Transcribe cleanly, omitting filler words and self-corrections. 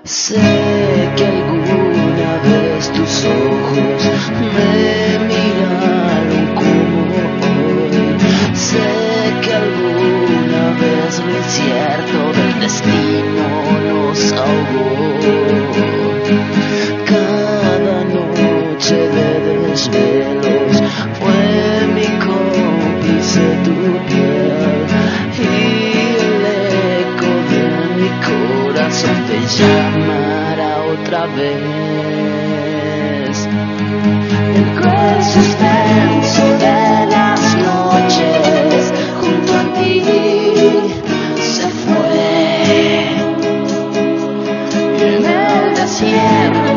Sé que alguna vez tus ojos me miraron como hoy. Sé que alguna vez lo incierto del destino nos ahogó. Cada noche de desvelos fue mi cómplice tu piel, y el eco de mi corazón te llamará otra vez. El cruel suspenso de las noches junto a ti se fue, y en el desierto